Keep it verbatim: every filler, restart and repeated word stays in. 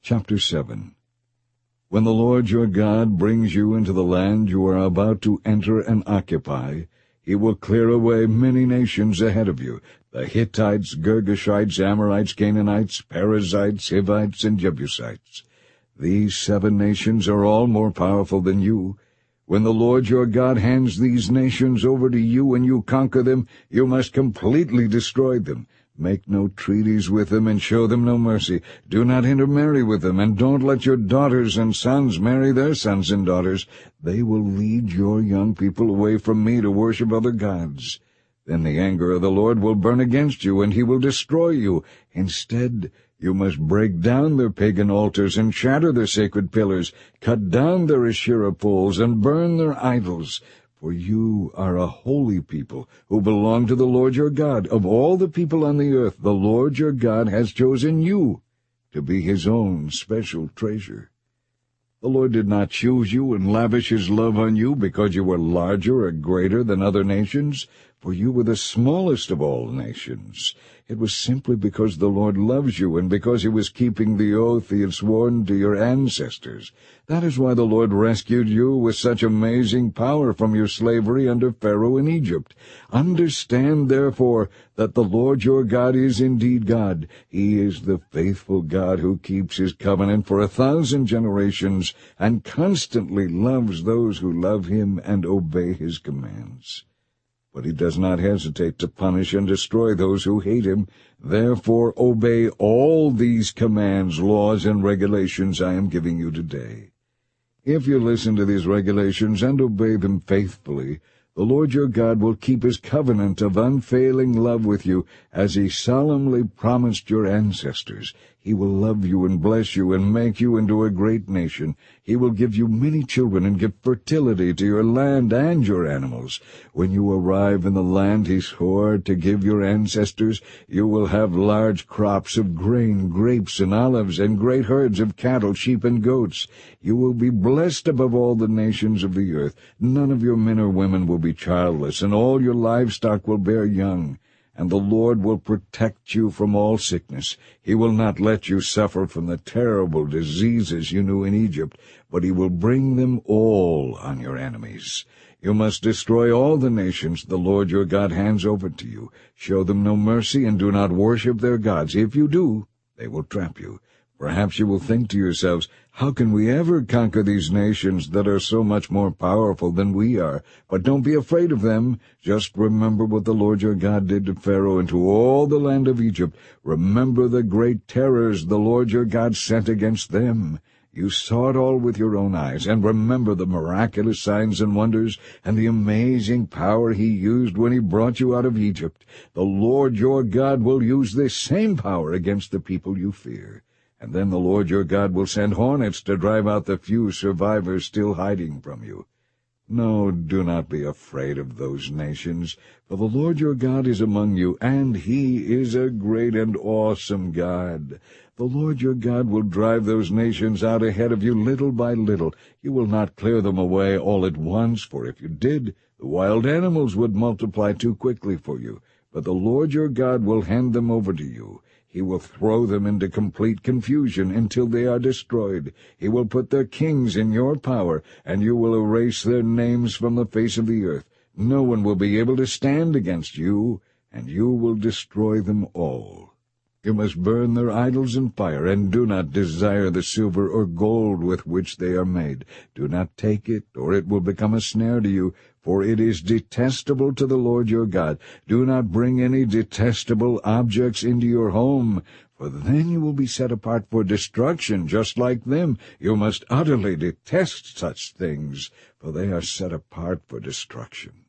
Chapter seven. When the Lord your God brings you into the land you are about to enter and occupy, he will clear away many nations ahead of you, the Hittites, Girgashites, Amorites, Canaanites, Perizzites, Hivites, and Jebusites. These seven nations are all more powerful than you. When the Lord your God hands these nations over to you and you conquer them, you must completely destroy them. Make no treaties with them and show them no mercy. Do not intermarry with them, and don't let your daughters and sons marry their sons and daughters. They will lead your young people away from me to worship other gods. Then the anger of the Lord will burn against you, and he will destroy you. Instead, you must break down their pagan altars and shatter their sacred pillars, cut down their Asherah poles, and burn their idols. For you are a holy people who belong to the Lord your God. Of all the people on the earth, the Lord your God has chosen you to be his own special treasure. The Lord did not choose you and lavish his love on you because you were larger or greater than other nations, for you were the smallest of all nations. It was simply because the Lord loves you and because he was keeping the oath he had sworn to your ancestors. That is why the Lord rescued you with such amazing power from your slavery under Pharaoh in Egypt. Understand, therefore, that the Lord your God is indeed God. He is the faithful God who keeps his covenant for a thousand generations and constantly loves those who love him and obey his commands. But he does not hesitate to punish and destroy those who hate him. Therefore obey all these commands, laws, and regulations I am giving you today. If you listen to these regulations and obey them faithfully, the Lord your God will keep his covenant of unfailing love with you, as he solemnly promised your ancestors. He will love you and bless you and make you into a great nation. He will give you many children and give fertility to your land and your animals. When you arrive in the land he swore to give your ancestors, you will have large crops of grain, grapes, and olives, and great herds of cattle, sheep, and goats. You will be blessed above all the nations of the earth. None of your men or women will be childless, and all your livestock will bear young. And the Lord will protect you from all sickness. He will not let you suffer from the terrible diseases you knew in Egypt, but he will bring them all on your enemies. You must destroy all the nations the Lord your God hands over to you. Show them no mercy and do not worship their gods. If you do, they will trap you. Perhaps you will think to yourselves, how can we ever conquer these nations that are so much more powerful than we are? But don't be afraid of them. Just remember what the Lord your God did to Pharaoh and to all the land of Egypt. Remember the great terrors the Lord your God sent against them. You saw it all with your own eyes, and remember the miraculous signs and wonders and the amazing power he used when he brought you out of Egypt. The Lord your God will use this same power against the people you fear. And then the Lord your God will send hornets to drive out the few survivors still hiding from you. No, do not be afraid of those nations, for the Lord your God is among you, and he is a great and awesome God. The Lord your God will drive those nations out ahead of you little by little. You will not clear them away all at once, for if you did, the wild animals would multiply too quickly for you. But the Lord your God will hand them over to you. He will throw them into complete confusion until they are destroyed. He will put their kings in your power, and you will erase their names from the face of the earth. No one will be able to stand against you, and you will destroy them all. You must burn their idols in fire, and do not desire the silver or gold with which they are made. Do not take it, or it will become a snare to you, for it is detestable to the Lord your God. Do not bring any detestable objects into your home, for then you will be set apart for destruction, just like them. You must utterly detest such things, for they are set apart for destruction.